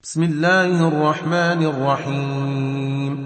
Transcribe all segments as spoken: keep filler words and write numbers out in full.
بسم الله الرحمن الرحيم.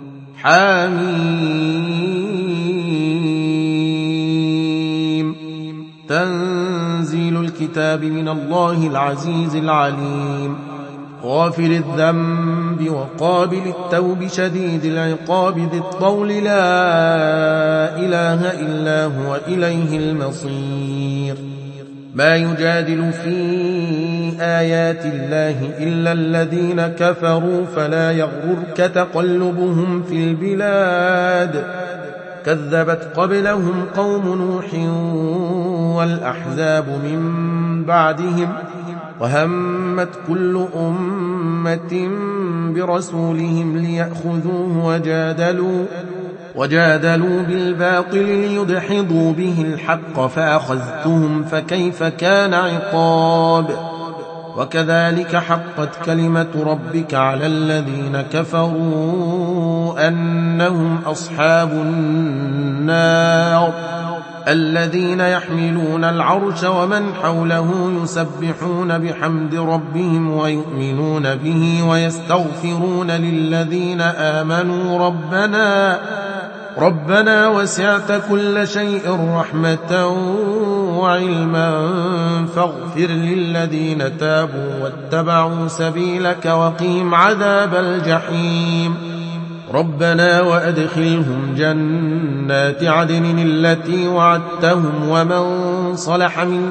حميم. تنزيل الكتاب من الله العزيز العليم، غافر الذنب وقابل التوب شديد العقاب ذي الطول، لا إله إلا هو إليه المصير. ما يجادل في آيات الله إلا الذين كفروا، فلا يغررك تقلبهم في البلاد. كذبت قبلهم قوم نوح والأحزاب من بعدهم، وهمت كل أمة برسولهم ليأخذوه وجادلوا وجادلوا بالباطل ليدحضوا به الحق، فأخذتهم فكيف كان عقاب. وكذلك حقت كلمة ربك على الذين كفروا أنهم أصحاب النار، الذين يحملون العرش ومن حوله يسبحون بحمد ربهم ويؤمنون به ويستغفرون للذين آمنوا ربنا ربنا وسعت كل شيء رحمة وعلما فاغفر للذين تابوا واتبعوا سبيلك وقهم عذاب الجحيم. ربنا وأدخلهم جنات عدن التي وعدتهم ومن صلح من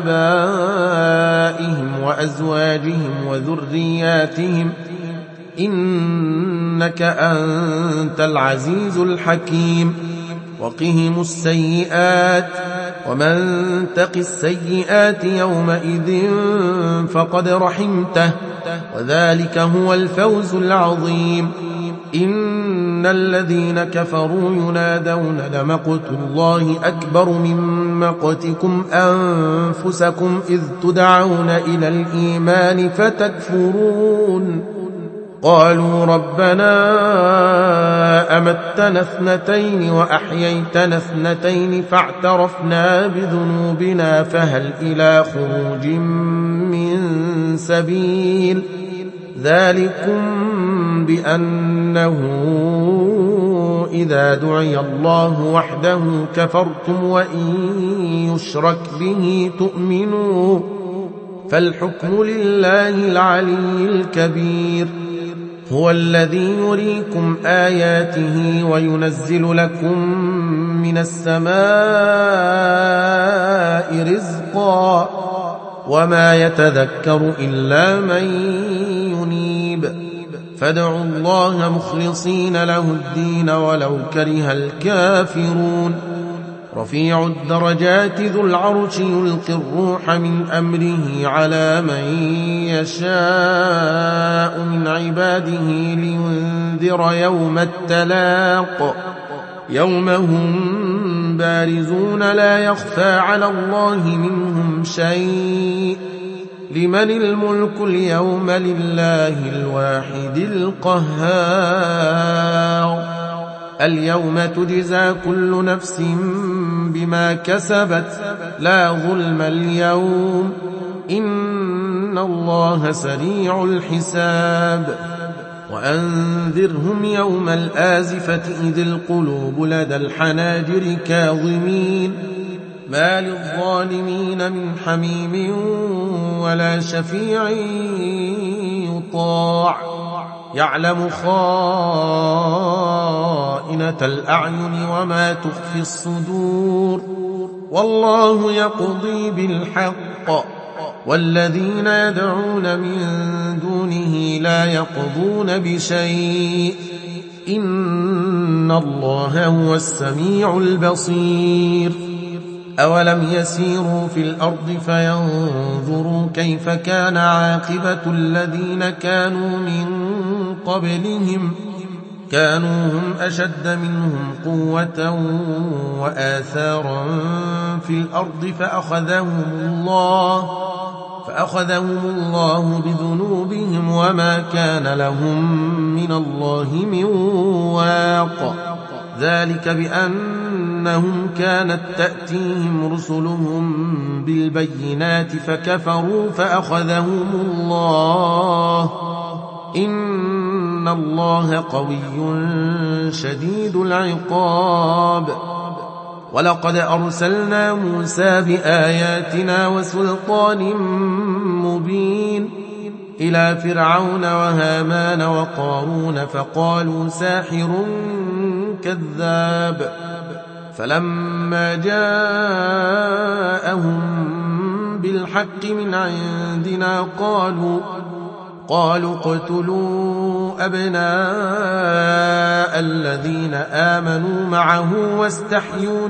آبائهم وأزواجهم وذرياتهم إنك أنت العزيز الحكيم. وقهم السيئات، ومن تق السيئات يومئذ فقد رحمته، وذلك هو الفوز العظيم. إن الذين كفروا ينادون لمقت الله أكبر من مقتكم أنفسكم إذ تدعون إلى الإيمان فتكفرون. قالوا ربنا أمتنا اثنتين وأحييتنا اثنتين فاعترفنا بذنوبنا فهل إلى خروج من سبيل. ذلكم بأنه إذا دعي الله وحده كفرتم وإن يشرك به تؤمنوا، فالحكم لله العلي الكبير. هو الذي يريكم آياته وينزل لكم من السماء رزقا، وما يتذكر إلا من ينيب. فادعوا الله مخلصين له الدين ولو كره الكافرون. رفيع الدرجات ذو العرش يلقي الروح من أمره على من يشاء من عباده لينذر يوم التلاق، يوم هم بارزون لا يخفى على الله منهم شيء. لمن الملك اليوم؟ لله الواحد القهار. اليوم تجزى كل نفس بما كسبت، لا ظلم اليوم، إن الله سريع الحساب. وأنذرهم يوم الآزفة إذ القلوب لدى الحناجر كاظمين، ما للظالمين من حميم ولا شفيع يطاع. يعلم خائنة الأعين وما تخفي الصدور، والله يقضي بالحق، والذين يدعون من دونه لا يقضون بشيء، إن الله هو السميع البصير. أولم يسيروا في الأرض فينظروا كيف كان عاقبة الذين كانوا من قبلهم، كانوا هم أشد منهم قوة وآثارا في الأرض فأخذهم الله فأخذهم الله بذنوبهم وما كان لهم من الله من واق. ذلك بأنهم كانت تأتيهم رسلهم بالبينات فكفروا فأخذهم الله إن الله قوي شديد العقاب ولقد أرسلنا موسى بآياتنا وسلطان مبين إلى فرعون وهامان وقارون فقالوا ساحر كذاب فلما جاءهم بالحق من عندنا قالوا قالوا اقتلوا أبناء الذين آمنوا معه واستحيوا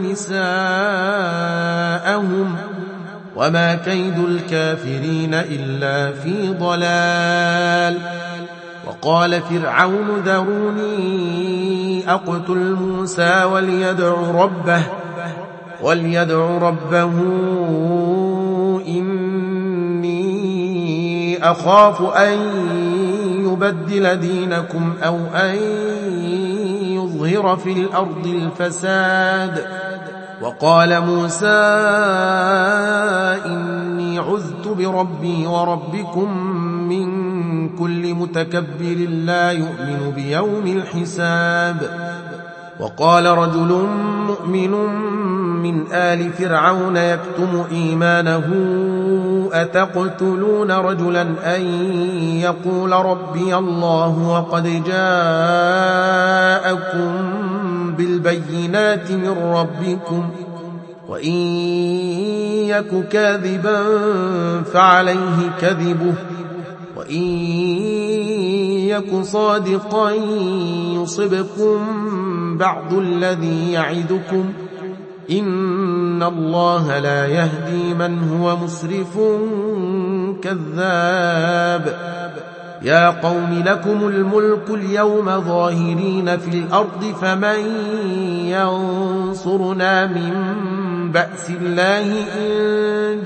نساءهم وما كيد الكافرين إلا في ضلال وقال فرعون ذروني أقتل موسى وليدع ربه وليدع ربه إني أخاف أن يبدل دينكم أو أن يظهر في الأرض الفساد وقال موسى إني عذت بربي وربكم من كل متكبر لا يؤمن بيوم الحساب وقال رجل مؤمن من آل فرعون يكتم إيمانه أتقتلون رجلا أن يقول ربي الله وقد جاءكم بالبينات من ربكم وإن يك كاذبا فعليه كذبه وإن يك صادقا يصبكم بعض الذي يعدكم إن الله لا يهدي من هو مسرف كذاب يا قوم لكم الملك اليوم ظاهرين في الأرض فمن ينصرنا من بأس الله إن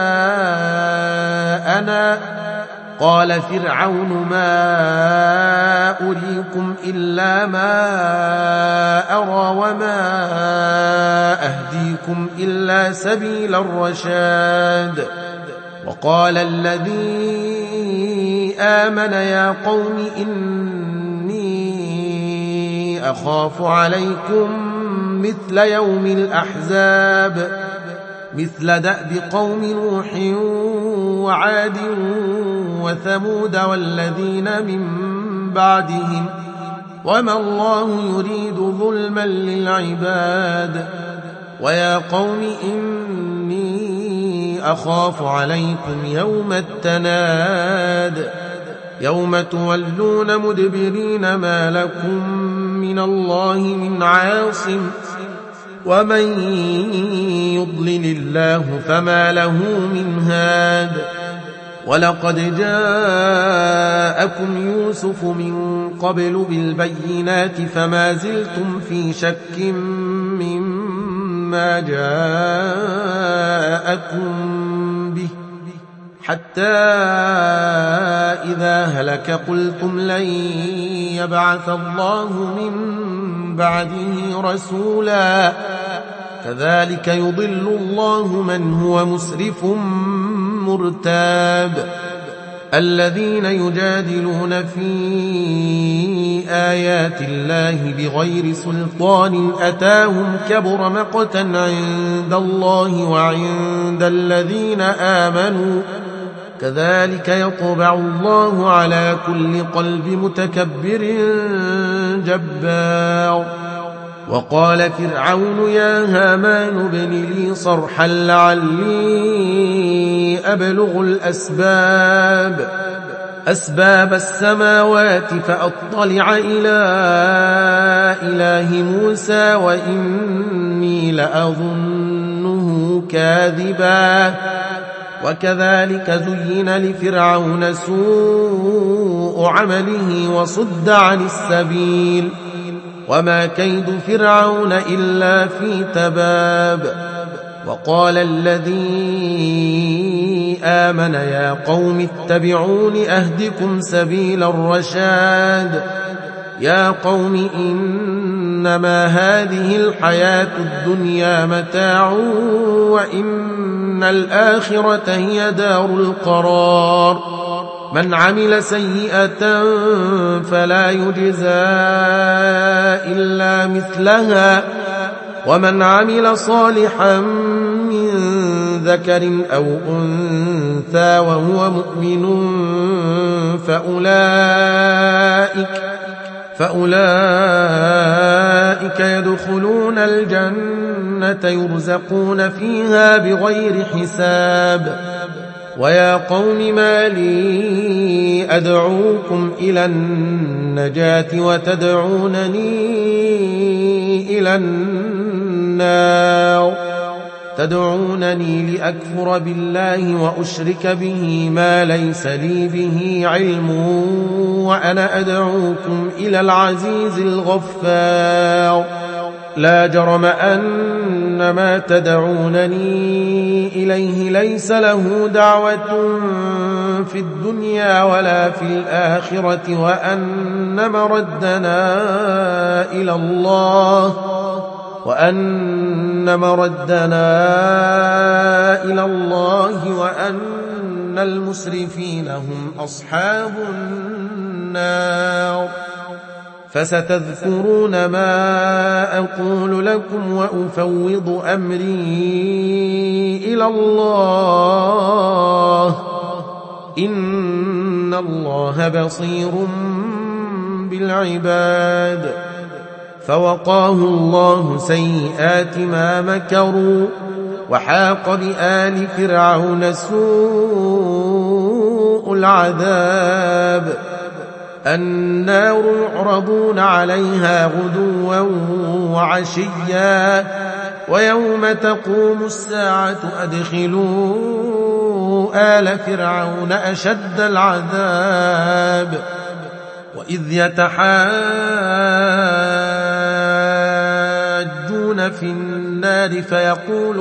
جاءنا قال فرعون ما أريكم إلا ما أرى وما أهديكم إلا سبيل الرشاد وقال الذي آمن يا قوم إني أخاف عليكم مثل يوم الأحزاب مثل دأب قوم نوح وعاد وثمود والذين من بعدهم وما الله يريد ظلما للعباد ويا قوم إني أخاف عليكم يوم التناد يوم تولون مدبرين ما لكم من الله من عاصم ومن يضلل الله فما له من هاد ولقد جاءكم يوسف من قبل بالبينات فما زلتم في شك مما جاءكم به حتى إذا هلك قلتم لن يبعث الله من بعده رسولا كذلك يضل الله من هو مسرف مرتاب الذين يجادلون في آيات الله بغير سلطان أتاهم كبر مقتا عند الله وعند الذين آمنوا كذلك يطبع الله على كل قلب متكبر جبار وقال فرعون يا هامان ابن لي صرحا لعلي أبلغ الأسباب أسباب السماوات فأطلع إلى إله موسى وإني لأظنه كاذبا وكذلك زين لفرعون سوء عمله وصد عن السبيل وما كيد فرعون إلا في تباب وقال الذي آمن يا قوم اتبعون أهدكم سبيل الرشاد يا قوم إنما هذه الحياة الدنيا متاع وإن الآخرة هي دار القرار من عمل سيئة فلا يجزى إلا مثلها ومن عمل صالحا من ذكر أو أنثى وهو مؤمن فأولئك, فأولئك يدخلون الجنة يرزقون فيها بغير حساب. ويا قوم ما لي أدعوكم إلى النجاة وتدعونني إلى النار تدعونني لأكفر بالله وأشرك به ما ليس لي به علم وأنا أدعوكم إلى العزيز الغفار. لا جرم أن ما تدعونني إليه ليس له دعوة في الدنيا ولا في الآخرة وأن مردنا إلى الله وأن مردنا إلى الله وأن المسرفين هم أصحاب النار. فستذكرون ما أقول لكم وأفوض أمري إلى الله إن الله بصير بالعباد. فوقاه الله سيئات ما مكروا وحاق بآل فرعون سوء العذاب. النار يعرضون عليها غدوا وعشيا ويوم تقوم الساعة أدخلوا آل فرعون أشد العذاب. وإذ يتحاجون في النار فيقول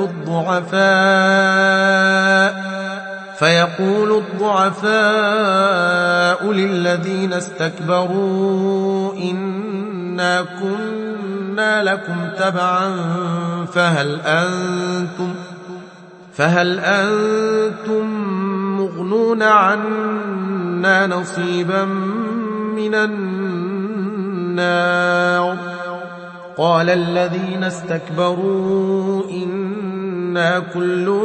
الضعفاء فيقول الضعفاء للذين استكبروا إنا كنا لكم تبعا فهل أنتم, فهل أنتم مغنون عنا نصيبا من النار. قال الذين استكبروا إنا كل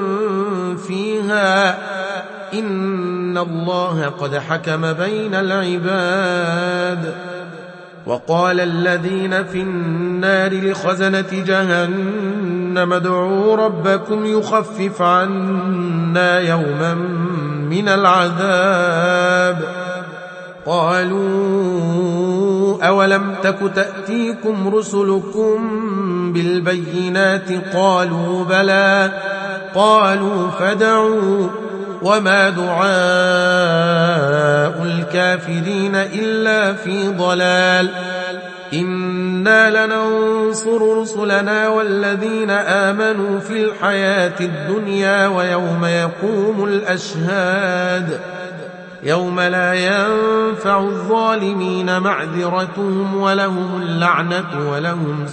فيها إن الله قد حكم بين العباد. وقال الذين في النار لخزنة جهنم ادعوا ربكم يخفف عنا يوما من العذاب. قالوا أولم تك تأتيكم رسلكم بالبينات قالوا بلى قالوا فادعوا وما دعاء الكافرين إلا في ضلال. إنا لننصر رسلنا والذين آمنوا في الحياة الدنيا ويوم يقوم الأشهاد يوم لا ينفع الظالمين معذرتهم ولهم اللعنة ولهم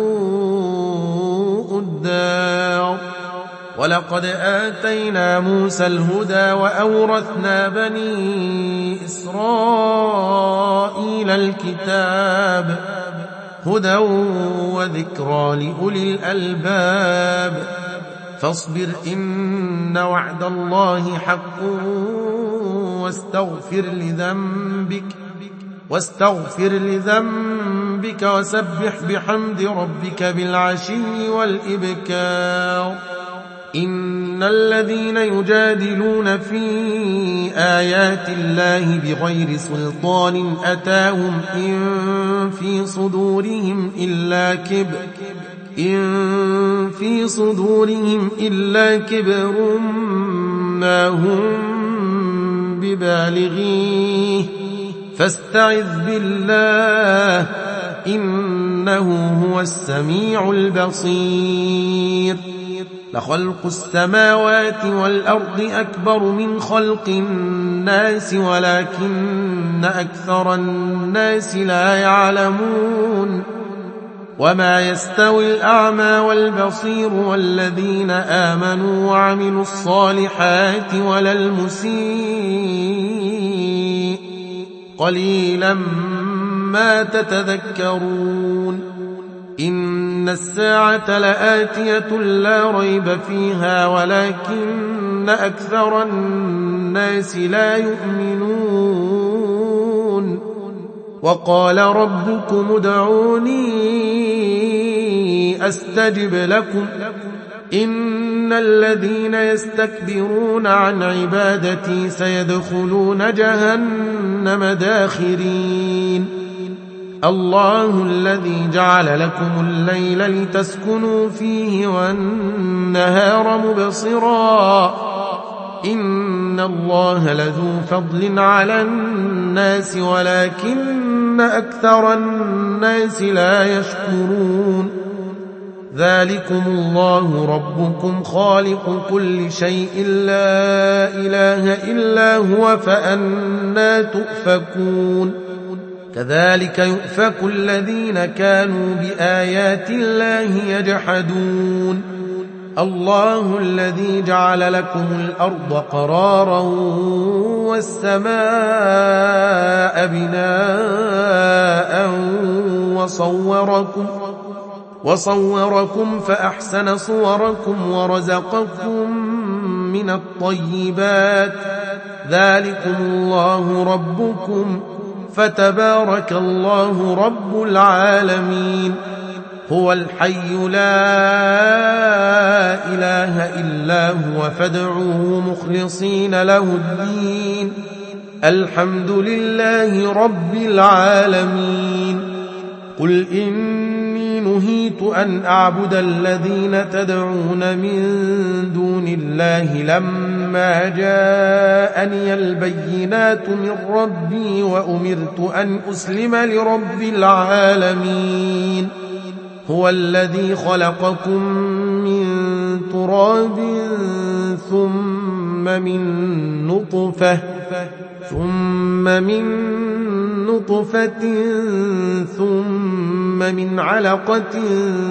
سوء الدار. ولقد آتينا موسى الهدى وأورثنا بني إسرائيل الكتاب هدى وذكرى لأولي الألباب. فاصبر إن وعد الله حق واستغفر لذنبك واستغفر لذنبك وسبح بحمد ربك بالعشي والإبكار. إن الذين يجادلون في آيات الله بغير سلطان أتاهم إن في صدورهم إلا كبر إن في صدورهم إلا كبر ما هم ببالغيه فاستعذ بالله إنه هو السميع البصير. لخلق السماوات والأرض أكبر من خلق الناس ولكن أكثر الناس لا يعلمون. وما يستوي الأعمى والبصير والذين آمنوا وعملوا الصالحات ولا المسيء قليلا ما تتذكرون إن الساعة لآتية لا ريب فيها ولكن أكثر الناس لا يؤمنون وقال ربكم ادعوني أستجب لكم إن الذين يستكبرون عن عبادتي سيدخلون جهنم داخرين الله الذي جعل لكم الليل لتسكنوا فيه والنهار مبصرا إن الله لذو فضل على الناس ولكن أكثر الناس لا يشكرون ذلكم الله ربكم خالق كل شيء لا إله إلا هو فأنى تؤفكون كذلك يؤفك الذين كانوا بآيات الله يجحدون الله الذي جعل لكم الأرض قرارا والسماء بناء وصوركم وصوركم فأحسن صوركم ورزقكم من الطيبات ذلكم الله ربكم فتبارك الله رب العالمين هو الحي لا إله إلا هو فادعوه مخلصين له الدين الحمد لله رب العالمين قل إني نهيت أن أعبد الذين تدعون من دون الله لما جاءني البينات من ربي وأمرت أن أسلم لرب العالمين هو الذي خلقكم من تراب ثم من نطفة ثم من نطفة ثم من علقة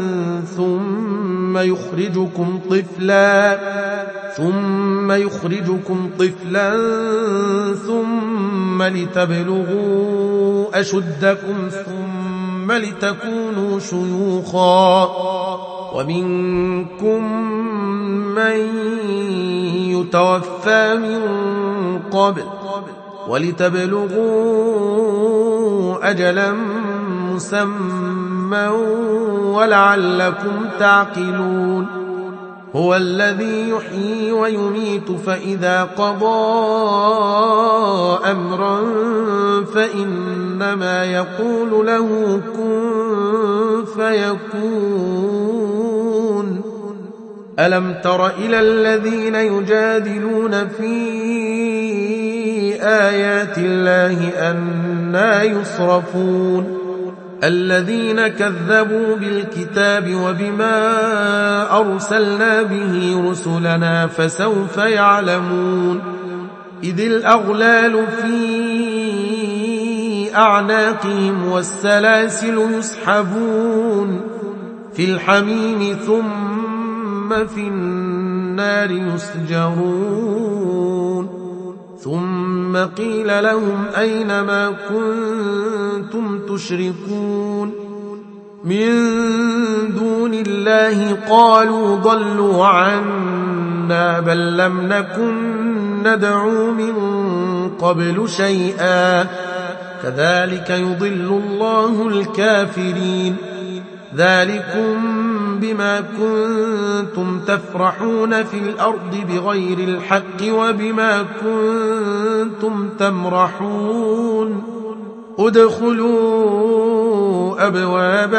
ثم يخرجكم طفلا ثم يخرجكم طفلا ثم لتبلغوا أشدكم ثم لتكونوا شيوخا ومنكم من يتوفى من قبل ولتبلغوا أجلا مسمى ولعلكم تعقلون هو الذي يحيي ويميت فإذا قضى أمرا فإنما يقول له كن فيكون ألم تر إلى الذين يجادلون في آيات الله أنى يصرفون الذين كذبوا بالكتاب وبما أرسلنا به رسلنا فسوف يعلمون إذ الأغلال في أعناقهم والسلاسل يسحبون في الحميم ثم في النار يسجرون ثم قيل لهم أين ما كنتم تشركون من دون الله قالوا ضلوا عنا بل لم نكن ندعو من قبل شيئا كذلك يضل الله الكافرين ذلكم بما كنتم تفرحون في الأرض بغير الحق وبما كنتم تمرحون ادخلوا أبواب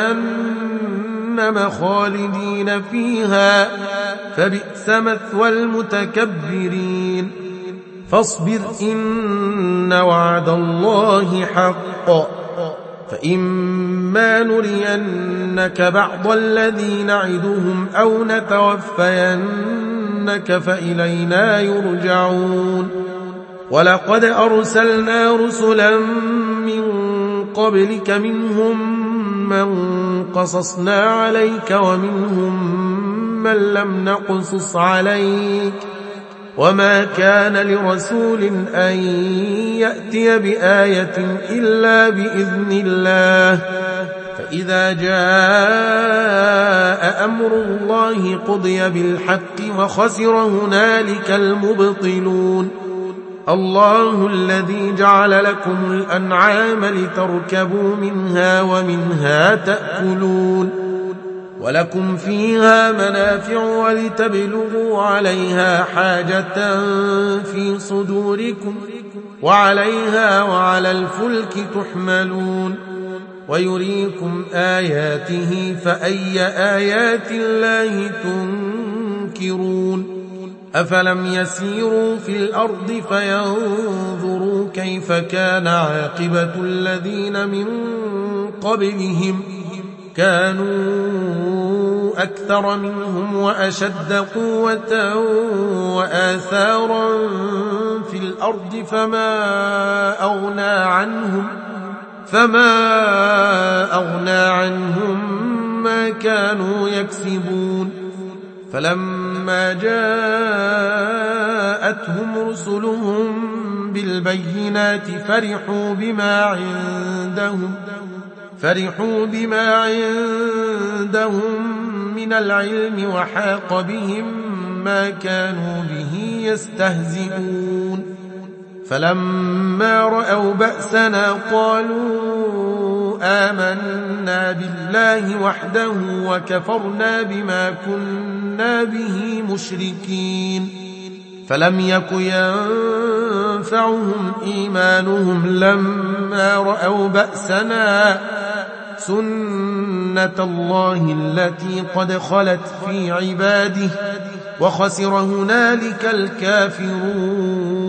جهنم خالدين فيها فبئس مثوى المتكبرين فاصبر إن وعد الله حق فإما نرينك بعض الذي نعدهم أو نتوفينك فإلينا يرجعون ولقد أرسلنا رسلا من قبلك منهم من قصصنا عليك ومنهم من لم نقصص عليك وما كان لرسول أن يأتي بآية إلا بإذن الله فإذا جاء أمر الله قضي بالحق وخسر هنالك المبطلون الله الذي جعل لكم الأنعام لتركبوا منها ومنها تأكلون ولكم فيها منافع ولتبلغوا عليها حاجة في صدوركم وعليها وعلى الفلك تحملون ويريكم آياته فأي آيات الله تنكرون أفلم يسيروا في الأرض فينظروا كيف كان عاقبة الذين من قبلهم كانوا أكثر منهم وأشد قوة وآثارا في الأرض فما أغنى عنهم فما أغنى عنهم ما كانوا يكسبون فلما جاءتهم رسلهم بالبينات فرحوا بما عندهم فرحوا بما عندهم من العلم وحاق بهم ما كانوا به يستهزئون فلما رأوا بأسنا قالوا آمنا بالله وحده وكفرنا بما كنا به مشركين فلم يك ينفعهم إيمانهم لما رأوا بأسنا سنة الله التي قد خلت في عباده وخسر هنالك الكافرون